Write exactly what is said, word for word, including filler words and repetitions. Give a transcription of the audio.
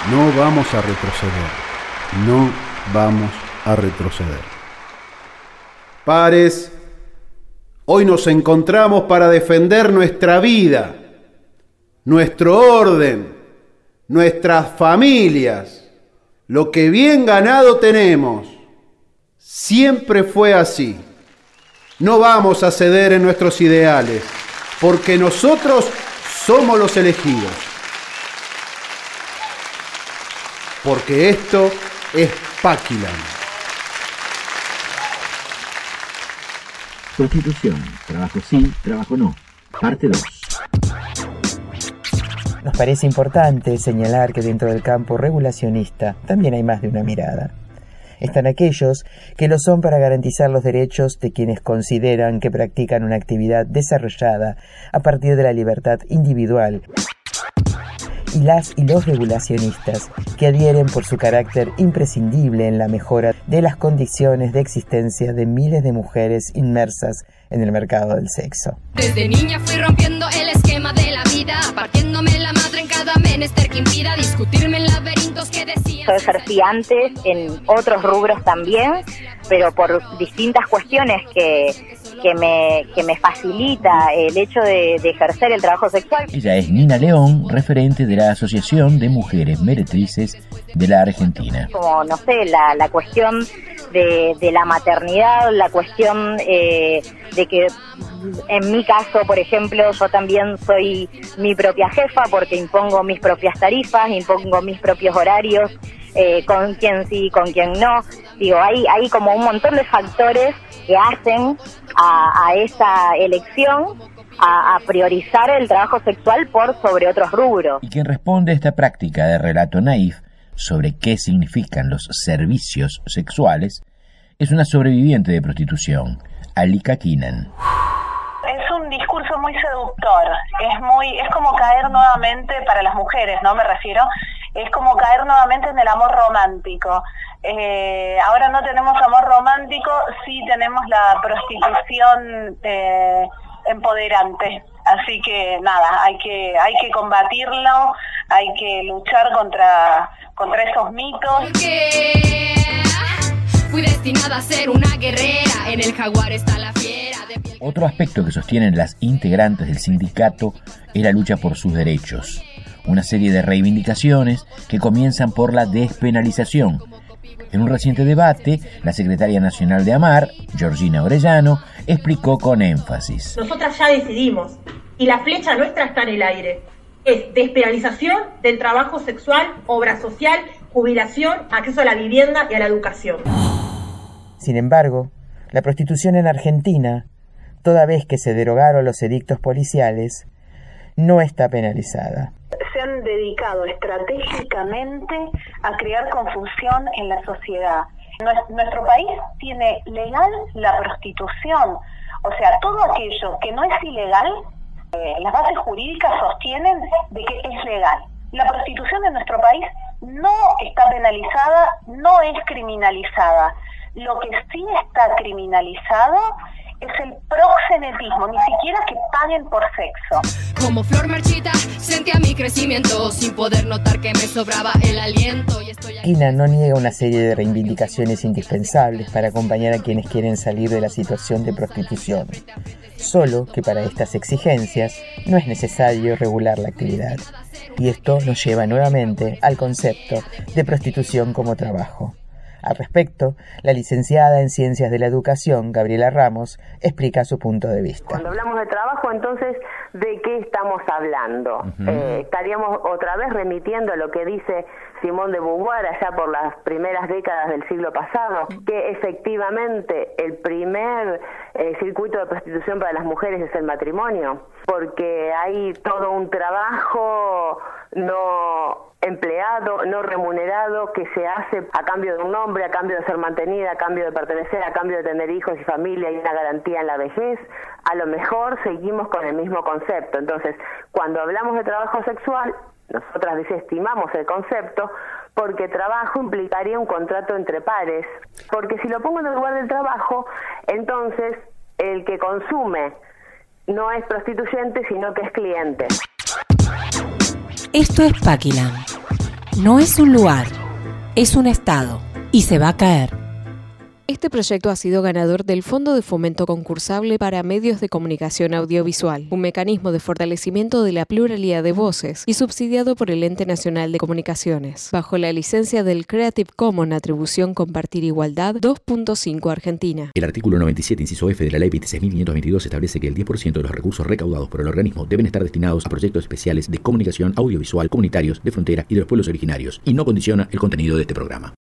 No vamos a retroceder. No vamos a retroceder. Pares, hoy nos encontramos para defender nuestra vida, nuestro orden, nuestras familias, lo que bien ganado tenemos. Siempre fue así. No vamos a ceder en nuestros ideales, porque nosotros somos los elegidos. Porque esto es Paquiland. Prostitución, trabajo sí, trabajo no. Parte dos. Nos parece importante señalar que dentro del campo regulacionista también hay más de una mirada. Están aquellos que lo son para garantizar los derechos de quienes consideran que practican una actividad desarrollada a partir de la libertad individual, y las y los regulacionistas que adhieren por su carácter imprescindible en la mejora de las condiciones de existencia de miles de mujeres inmersas en el mercado del sexo. Desde niña fui rompiendo el esquema de la vida, partiéndome la madre en cada menester que impida discutirme en laberintos que decían. Yo ejercí antes en otros rubros también, pero por distintas cuestiones que, que, me, que me facilita el hecho de, de ejercer el trabajo sexual. Ella es Nina León, referente de la Asociación de Mujeres Meretrices de la Argentina. Como, no sé, la, la cuestión de, de la maternidad, la cuestión eh, de que en mi caso, por ejemplo, yo también soy mi propia jefa porque impongo mis propias tarifas, impongo mis propios horarios, eh, con quien sí, con quien no. Digo, hay, hay como un montón de factores que hacen a, a esa elección a, a priorizar el trabajo sexual por sobre otros rubros. Y quien responde a esta práctica de relato naif sobre qué significan los servicios sexuales es una sobreviviente de prostitución, Alika Kinan. Es un discurso muy seductor, es muy, es como caer nuevamente, para las mujeres, ¿no? Me refiero, es como caer nuevamente en el amor romántico. Eh, ahora no tenemos amor romántico, sí tenemos la prostitución eh, empoderante. Así que nada, hay que, hay que combatirlo, hay que luchar contra, contra esos mitos. Porque fui destinada a ser una guerrera, en el jaguar está la fiera de piel. Otro aspecto que sostienen las integrantes del sindicato es la lucha por sus derechos. Una serie de reivindicaciones que comienzan por la despenalización. En un reciente debate, la secretaria nacional de AMAR, Georgina Orellano, explicó con énfasis. Nosotras ya decidimos, y la flecha nuestra está en el aire. Es despenalización del trabajo sexual, obra social, jubilación, acceso a la vivienda y a la educación. Sin embargo, la prostitución en Argentina, toda vez que se derogaron los edictos policiales, no está penalizada. Se han dedicado estratégicamente a crear confusión en la sociedad. Nuestro país tiene legal la prostitución, o sea, todo aquello que no es ilegal, eh, las bases jurídicas sostienen de que es legal. La prostitución en nuestro país no está penalizada, no es criminalizada. Lo que sí está criminalizado es el proxenetismo, ni siquiera que paguen por sexo. Como flor marchita, sentía mi crecimiento sin poder notar que me sobraba el aliento. Y estoy aquí. Kinan no niega una serie de reivindicaciones indispensables para acompañar a quienes quieren salir de la situación de prostitución. Solo que para estas exigencias no es necesario regular la actividad. Y esto nos lleva nuevamente al concepto de prostitución como trabajo. Al respecto, la licenciada en Ciencias de la Educación, Gabriela Ramos, explica su punto de vista. Cuando hablamos de trabajo, entonces, ¿de qué estamos hablando? Uh-huh. Eh, estaríamos otra vez remitiendo a lo que dice Simone de Beauvoir allá por las primeras décadas del siglo pasado, que efectivamente el primer eh, circuito de prostitución para las mujeres es el matrimonio, porque hay todo un trabajo no empleado, no remunerado, que se hace a cambio de un nombre, a cambio de ser mantenida, a cambio de pertenecer, a cambio de tener hijos y familia y una garantía en la vejez. A lo mejor seguimos con el mismo concepto. Entonces, cuando hablamos de trabajo sexual, nosotras desestimamos el concepto porque trabajo implicaría un contrato entre pares. Porque si lo pongo en el lugar del trabajo, entonces el que consume no es prostituyente, sino que es cliente. Esto es Paquiland. no es un lugar, es un estado y se va a caer. Este proyecto ha sido ganador del Fondo de Fomento Concursable para Medios de Comunicación Audiovisual, un mecanismo de fortalecimiento de la pluralidad de voces y subsidiado por el Ente Nacional de Comunicaciones, bajo la licencia del Creative Commons Atribución Compartir Igualdad dos punto cinco Argentina. El artículo noventa y siete, inciso F de la Ley veintiséis mil quinientos veintidós establece que el diez por ciento de los recursos recaudados por el organismo deben estar destinados a proyectos especiales de comunicación audiovisual comunitarios de frontera y de los pueblos originarios, y no condiciona el contenido de este programa.